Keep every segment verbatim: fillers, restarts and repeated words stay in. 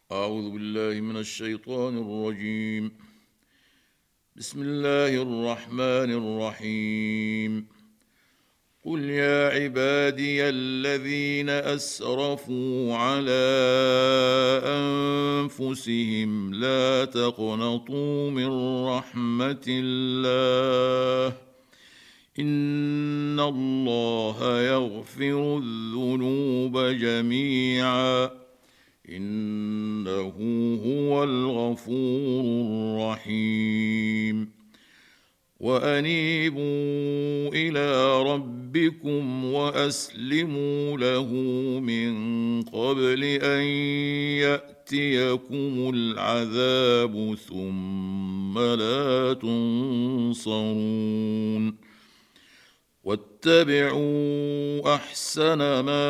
أعوذ بالله من الشيطان الرجيم. بسم الله الرحمن الرحيم. قل يا عبادي الذين أسرفوا على أنفسهم لا تقنطوا من رحمة الله إن الله يغفر الذنوب جميعا إنه هو الغفور الرحيم. وأنيبوا إلى ربكم وأسلموا له من قبل أن يأتيكم العذاب ثم لا تنصرون. واتبعوا أحسن ما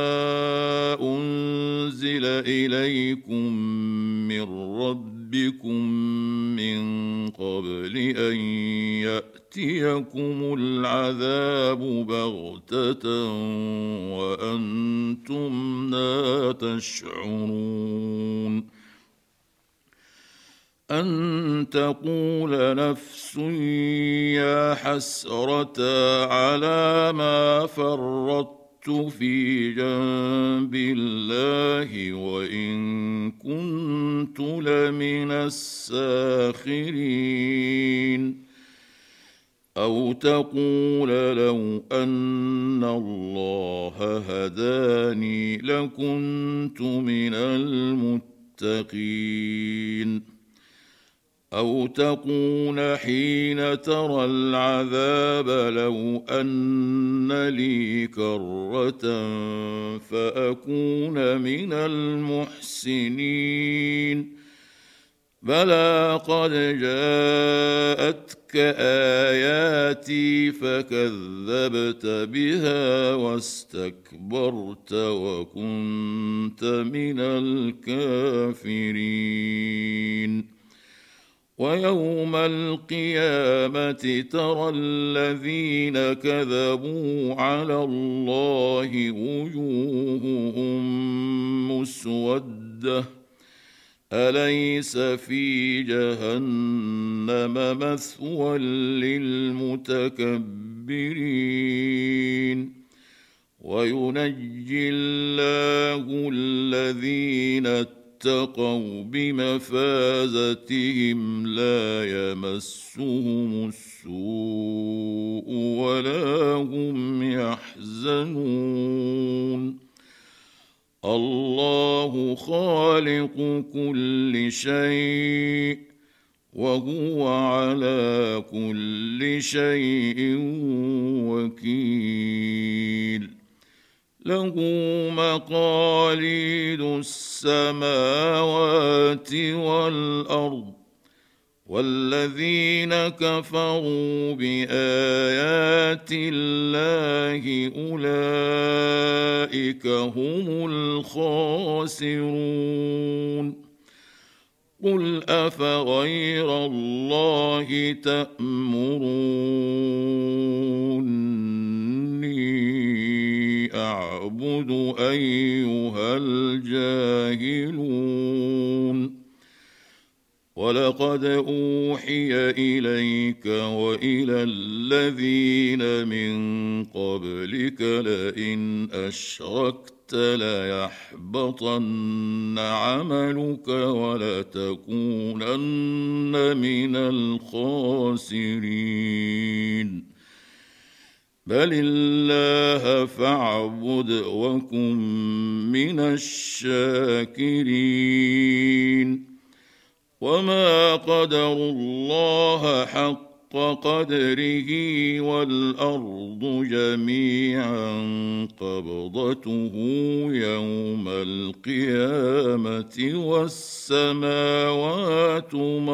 أنزل إليكم من ربكم من قبل أن يأتيكم العذاب بغتة وأنتم لا تشعرون. أن تقول نفس يا حسرة على ما فرطت في جنب الله وإن كنت لمن الساخرين. أو تقول لو أن الله هداني لكنت من المتقين. أو تقول حين ترى العذاب لو أن لي كرة فأكون من المحسنين. بلى قد جاءتك آياتي فكذبت بها واستكبرت وكنت من الكافرين. ويوم القيامة ترى الذين كذبوا على الله وجوههم مسودة أليس في جهنم مثوى للمتكبرين. وينجي الله الذين اتقوا بمفازتهم لا يمسهم السوء ولا هم يحزنون. الله خالق كل شيء وهو على كل شيء وكيل. له مقاليد السماوات والأرض والذين كفروا بآيات الله أولئك هم الخاسرون. قل أفغير الله تأمروني أعبد أيها الجاهلون. ولقد أوحي إليك وإلى الذين من قبلك لئن أشركت ليحبطن عملك ولتكونن من الخاسرين. بل الله فاعبد وكن من الشاكرين. وما قدروا الله حق قدره والأرض جميعا قبضته يوم القيامة والسماوات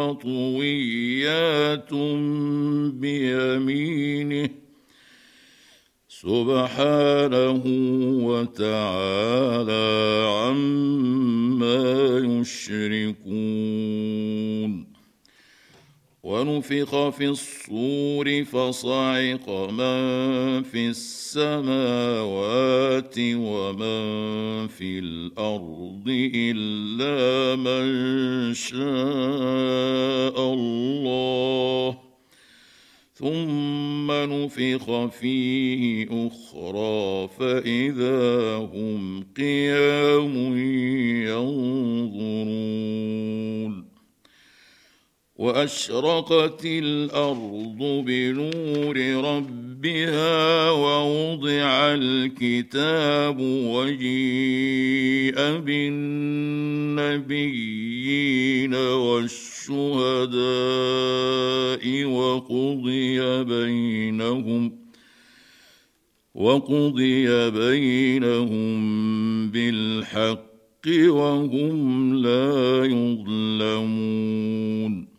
مطويات بيمينه سبحانه وتعالى عما يشركون. ونفخ في الصور فصعق من في السماوات ومن في الأرض إلا من شاء الله، ثم نفخ فيه أخرى فإذا هم قيام ينظرون. وأشرقت الأرض بنور ربها ووضع الكتاب وجيء بالنبيين والشهداء وقضي بينهم وقضي بينهم بالحق وهم لا يظلمون.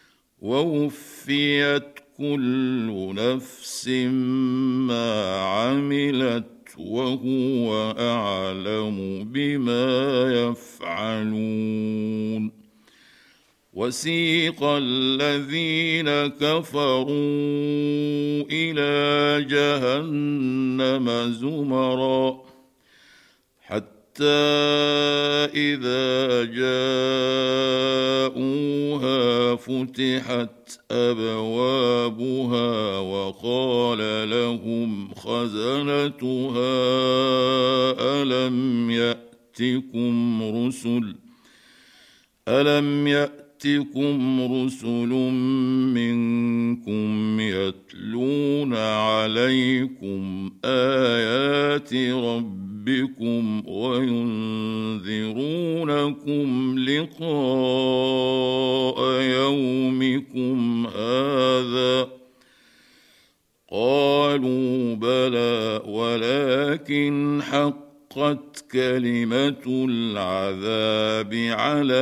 ووفيت كل نفس ما عملت وهو أعلم بما يفعلون. وسيق الذين كفروا إلى جهنم زمرا حتى إذا جاءوها فتحت أبوابها وقال لهم خزنتها ألم يأتكم رسل ألم يأتكم رسل منكم يتلون عليكم آيات ربكم وينذرونكم لقاء يومكم هذا؟ قالوا بلى ولكن حقت كلمة العذاب على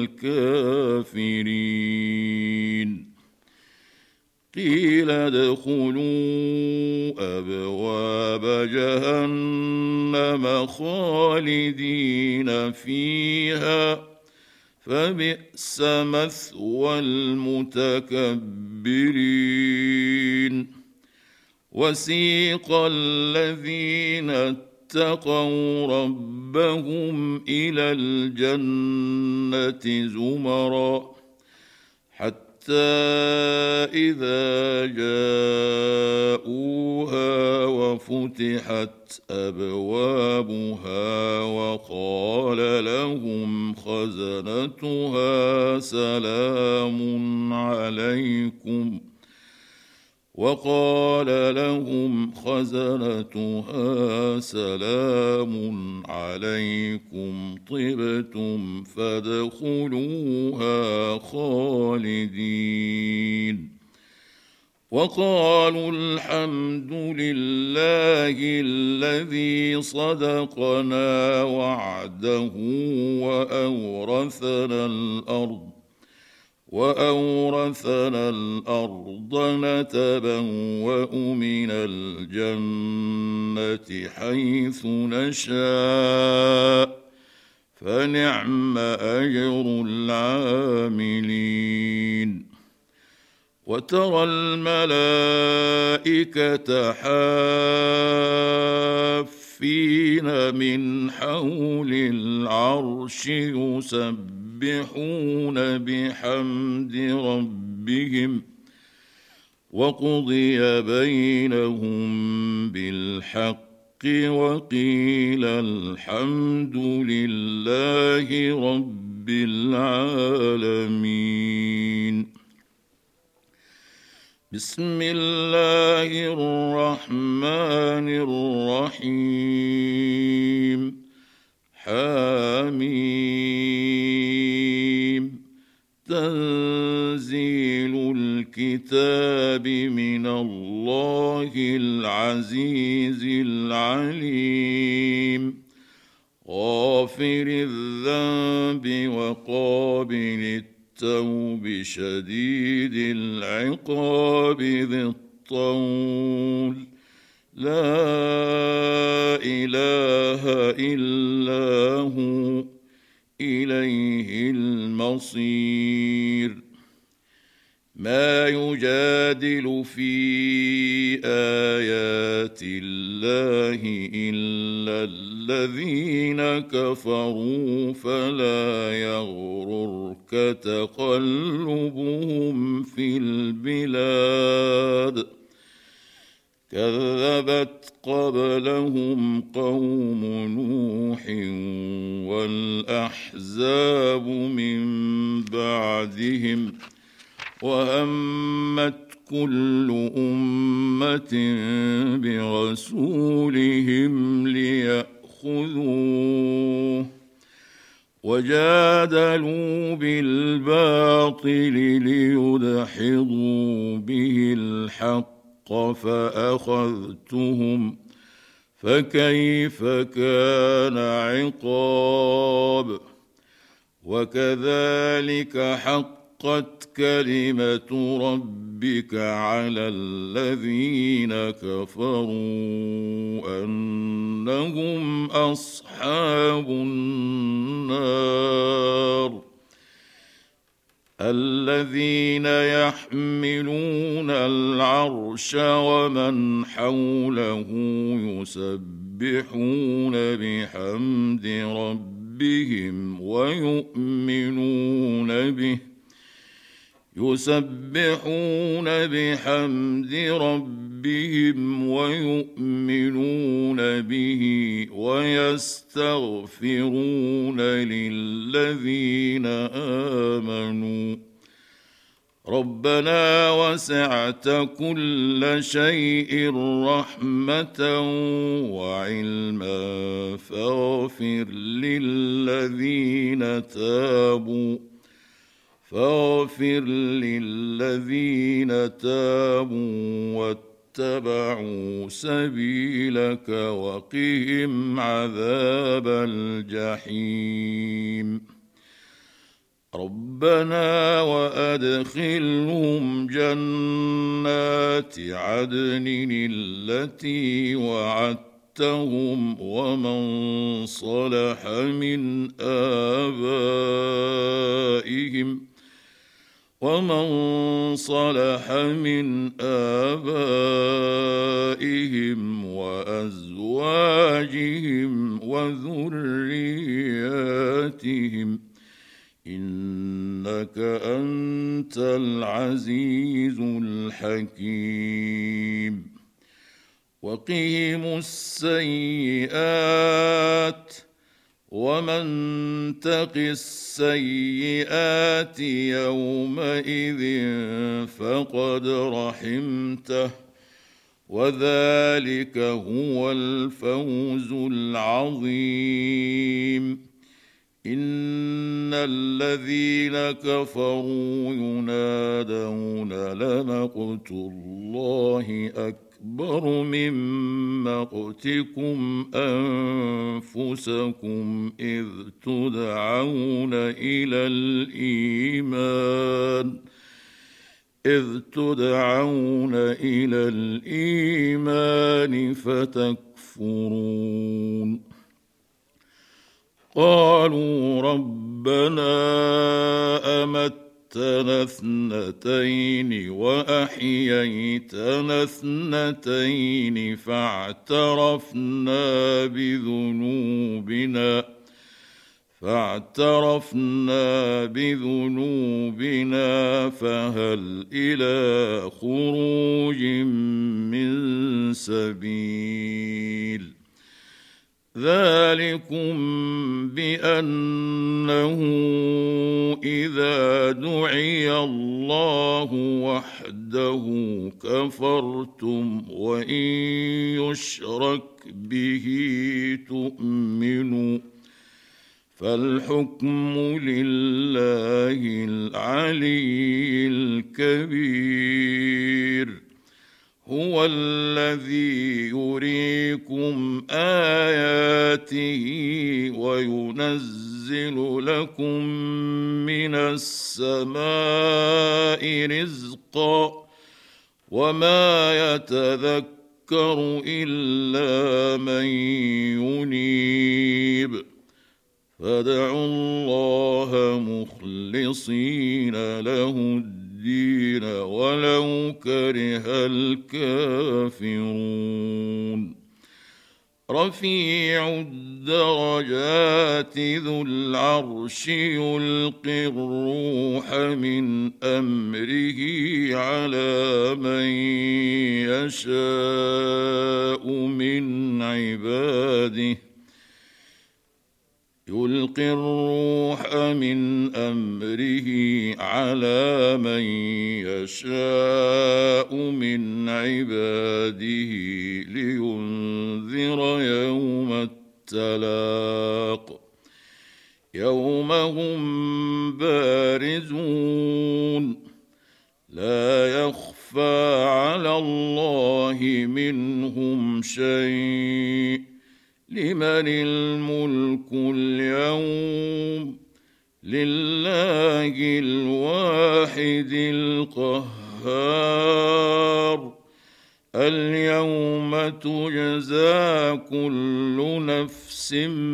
الكافرين. قيل ادخلوا أبواب جهنم خالدين فيها فبئس مثوى المتكبرين. وسيق الذين اتقوا ربهم إلى الجنة زمرا حتى إذا جاءوها وفتحت أبوابها وقال لهم خزنتها سلام عليكم وقال لهم خزنتها سلام عليكم طبتم فادخلوها خالدين. وقالوا الحمد لله الذي صدقنا وعده وأورثنا الأرض وأورثنا الأرض نتبوأ من الجنة حيث نشاء فنعم أجر العاملين. وترى الملائكة حافين من حول العرش يسبحون بحمد ربهم وقضي بينهم بالحق وقيل الحمد لله رب العالمين. بسم الله الرحمن الرحيم. حميم. تنزيل الكتاب من الله العزيز العليم. غافر الذنب وقابل التوب شديد العقاب ذي الطول لا إله إلا هو إليه المصير. ما يجادل في آيات الله إلا الذين كفروا فلا يغررك تقلبهم في البلاد كذبت قبلهم قوم نوح والأحزاب من بعدهم وهمت كل أمة برسولهم ليأخذوه وجادلوا بالباطل ليدحضوا به الحق فأخذتهم فكيف كان عقاب وكذلك حقت كلمة ربك على الذين كفروا أنهم أصحاب النار الذين يحملون العرش ومن حوله يسبحون بحمد ربهم ويؤمنون به يسبحون بحمد ربهم ويؤمنون به ويستغفرون للذين آمنوا ربنا وسعت كل شيء رحمة وعلما فاغفر للذين تابوا فاغفر للذين تابوا واتبعوا سبيلك وقهم عذاب الجحيم ربنا وأدخلهم جنات عدن التي وعدتهم ومن صلح من آبائهم ومن صلح من آبائهم وأزواجهم وذرياتهم إنك أنت العزيز الحكيم وقهم السيئات ومن تق السيئات يومئذ فقد رحمته وذلك هو الفوز العظيم إن الذين كفروا ينادون لمقت الله أكبر من مقتكم أنفسكم إذ تدعون إلى الإيمان إذ تدعون إلى الإيمان فتكفرون قالوا ربنا أمتنا اثنتين وأحييتنا اثنتين فاعترفنا بذنوبنا فاعترفنا بذنوبنا فهل إلى خروج من سبيل ذلكم بأنه إذا دعي الله وحده كفرتم وإن يشرك به تؤمنوا فالحكم لله العلي الكبير هو الذي يريكم آياته وينزل لكم من السماء رزقا وما يتذكر إلا من ينيب فادعوا الله مخلصين له الدين الدين ولو كره الكافرون رفيع الدرجات ذو العرش يلقي الروح من أمره على من يشاء من عباده يلقي الروح من أمره على من يشاء من عباده لينذر يوم التلاق يوم هم بارزون لا يخفى على الله منهم شيء لمن الملك اليوم لله الواحد القهار اليوم تجزى كل نفس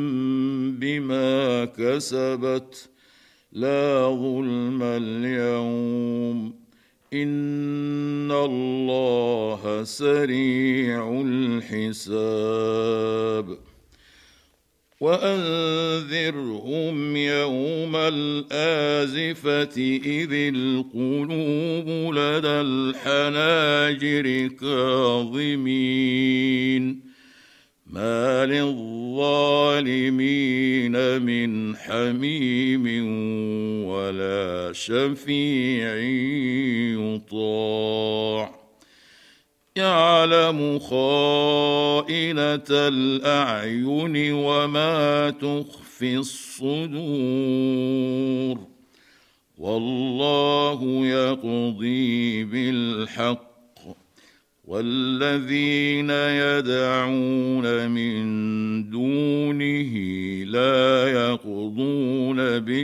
بما كسبت لا ظلم اليوم إن الله سريع الحساب وأنذرهم يوم الآزفة إذ القلوب لدى الحناجر كاظمين ما للظالمين من حميم ولا شفيع يطاع يعلم خائنة الأعين وما تخفي الصدور والله يقضي بالحق والذين يدعون من دونه لا يقضون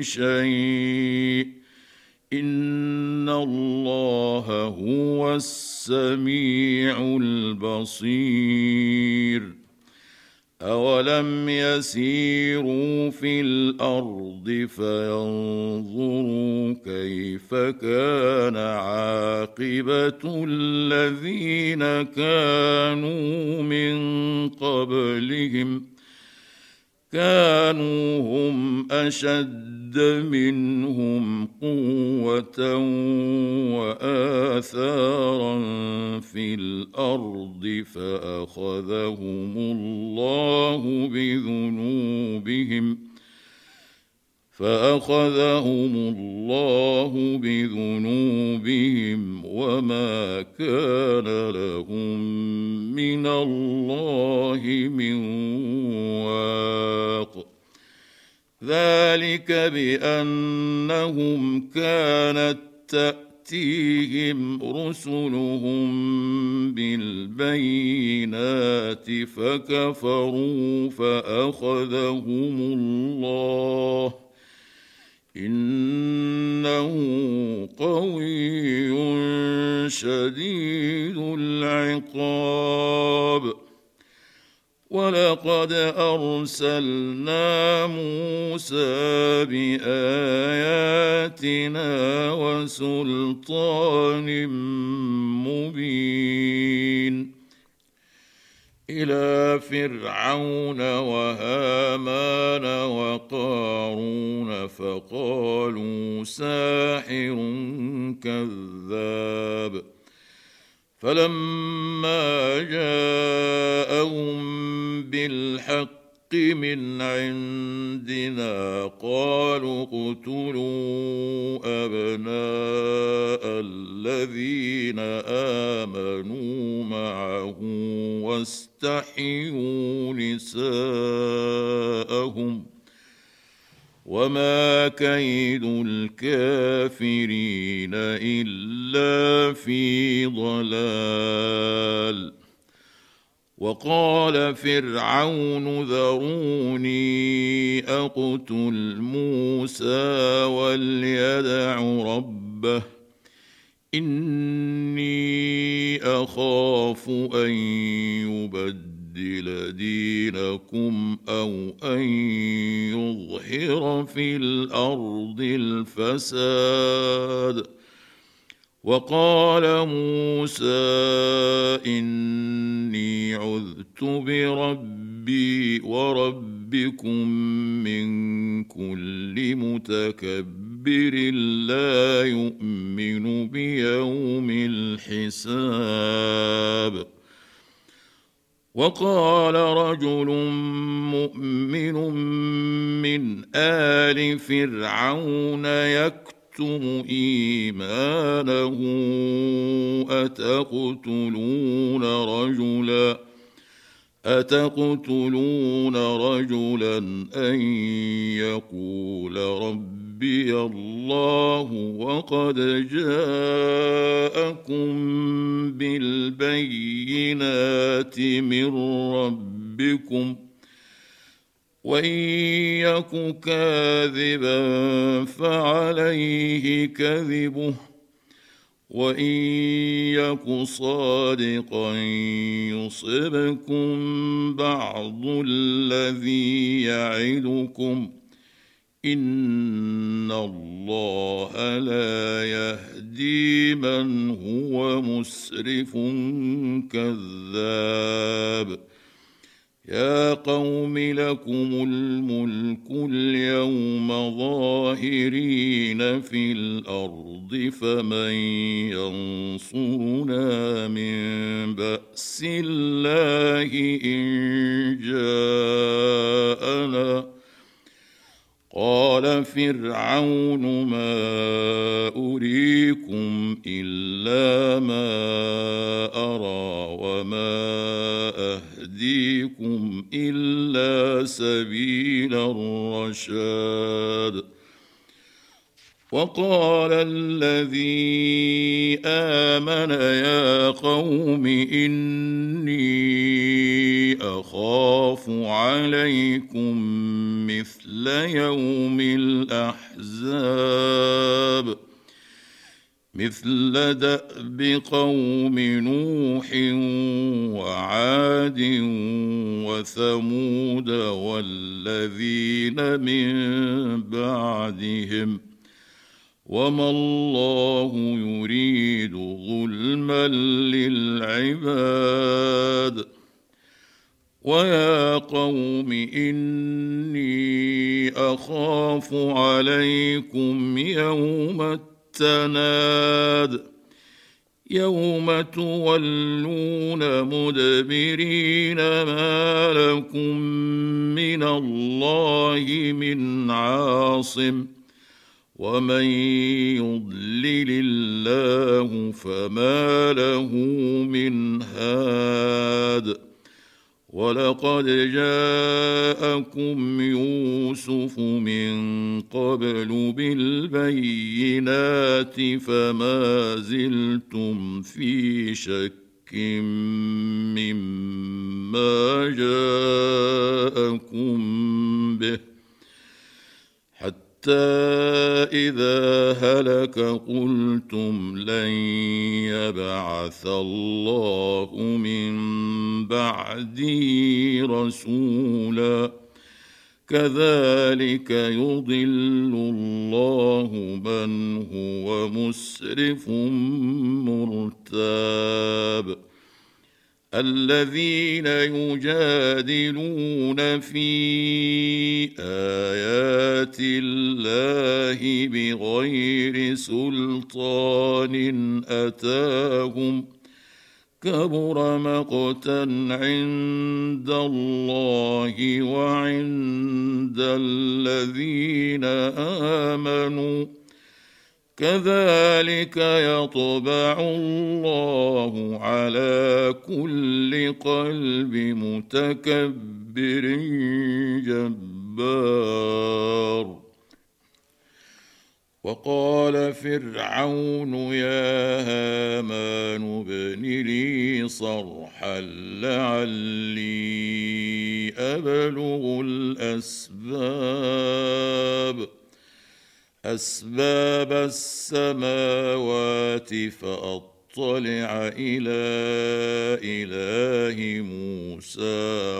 بشيء إن الله هو السميع البصير أولم يسيروا في الأرض فينظروا كيف كان عاقبة الذين كانوا من قبلهم كانوا هم أشد منهم قوة وآثارا في الأرض فأخذهم الله بذنوبهم فأخذهم الله بذنوبهم وما كان لهم من الله من واق ذلك بأنهم كانت تأتيهم رسلهم بالبينات فكفروا فأخذهم الله إنه قوي شديد العقاب ولقد أرسلنا موسى بآياتنا وسلطان مبين إلى فرعون وهامان وقارون فقالوا ساحر كذاب فلما جاءهم بالحق من عندنا قالوا اقتلوا أبناء الذين آمنوا معه واستحيوا نساءهم وما كيد الكافرين إلا في ضلال وقال فرعون ذروني أقتل موسى وليدع ربه إني أخاف أن يبدل دينكم أو أن يظهر في الأرض الفساد وقال موسى إني عذت بربي وربكم من كل متكبر لا يؤمن بيوم الحساب. وقال رجل مؤمن من آل فرعون يكتم إيمانه أتقتلون رجلا أتقتلون رجلا أن يقول ربي الله وقد جاءكم بالبينات من ربكم وإن يك كاذبا فعليه كذبه وإن يك صادقا يصبكم بعض الذي يعدكم إن الله لا يهدي من هو مسرف كذاب. يا قوم لكم الملك اليوم ظاهرين في الأرض فمن ينصرنا من بأس الله إن جاءنا. قال فرعون ما أريكم إلا ما أرى وما أهديكم إلا سبيل الرشاد. وقال الذي آمن يا قوم إني أخاف عليكم مثل يوم الأحزاب مثل دأب قوم نوح وعاد وثمود والذين من بعدهم وما الله يريد ظلما للعباد. ويا قوم إني أخاف عليكم يوم التناد يوم تولون مدبرين ما لكم من الله من عاصم ومن يضلل الله فما له من هاد. ولقد جاءكم يوسف من قبل بالبينات فما زلتم في شك مما جاءكم به حتى إذا هلك قلتم لن يبعث الله من بعده رسولا كذلك يضل الله من هو مسرف مرتاب. الذين يجادلون في آيات الله بغير سلطان أتاهم كبر مقتا عند الله وعند الذين آمنوا كذلك يطبع الله على كل قلب متكبر جبار. وقال فرعون يا هامان ابن لي صرحا لعلي أبلغ الأسباب أسباب السماوات فأطلع إلى إله موسى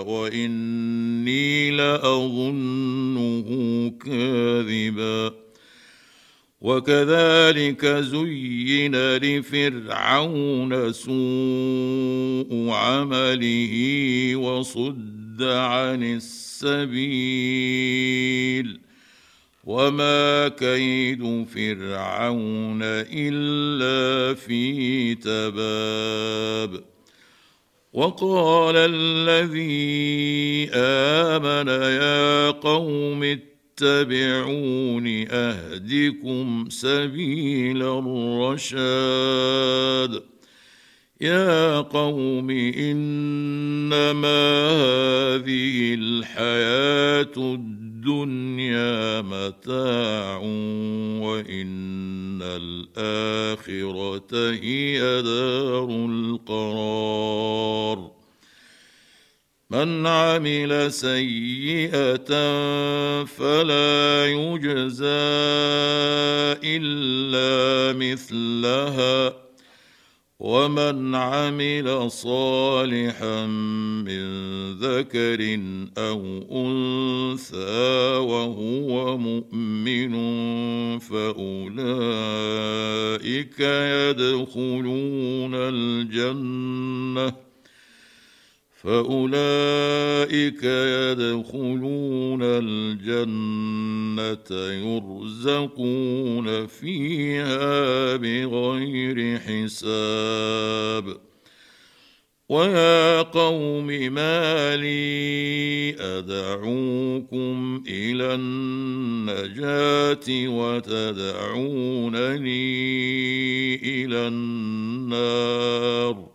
وإني لأظنه كاذبا وكذلك زين لفرعون سوء عمله وصد عن السبيل وما كيد فرعون إلا في تباب. وقال الذي آمن يا قوم اتبعون أهدكم سبيل الرشاد. يا قوم إنما هذه الحياة الدنيا متاع وإن الآخرة هي دار القرار. من عمل سيئة فلا يجزى إلا مثلها ومن عمل صالحا من ذكر أو أنثى وهو مؤمن فأولئك يدخلون الجنة فأولئك يدخلون الجنة يرزقون فيها بغير حساب. ويا قوم ما لي أدعوكم إلى النجاة وتدعونني إلى النار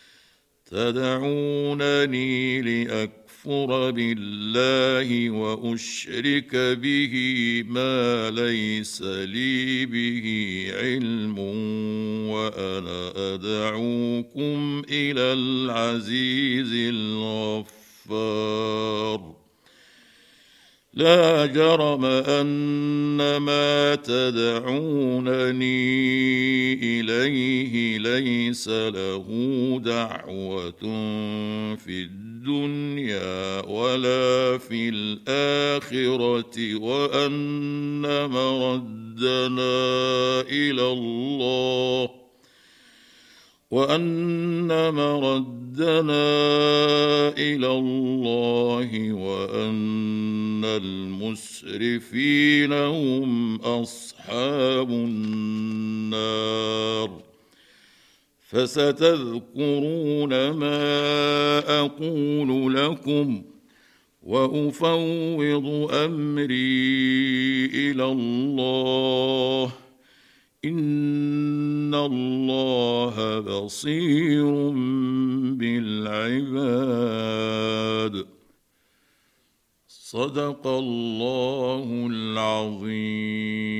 تدعونني لأكفر بالله وأشرك به ما ليس لي به علم وأنا أدعوكم إلى العزيز الغفار. لا جرم أن ما تدعونني إليه ليس له دعوة في الدنيا ولا في الآخرة وأن مردنا إلى الله وأن مردنا إلى الله وأن المسرفين هم أصحاب النار. فستذكرون ما أقول لكم وأفوض أمري إلى الله إن الله بصير بالعباد. صدق الله العظيم.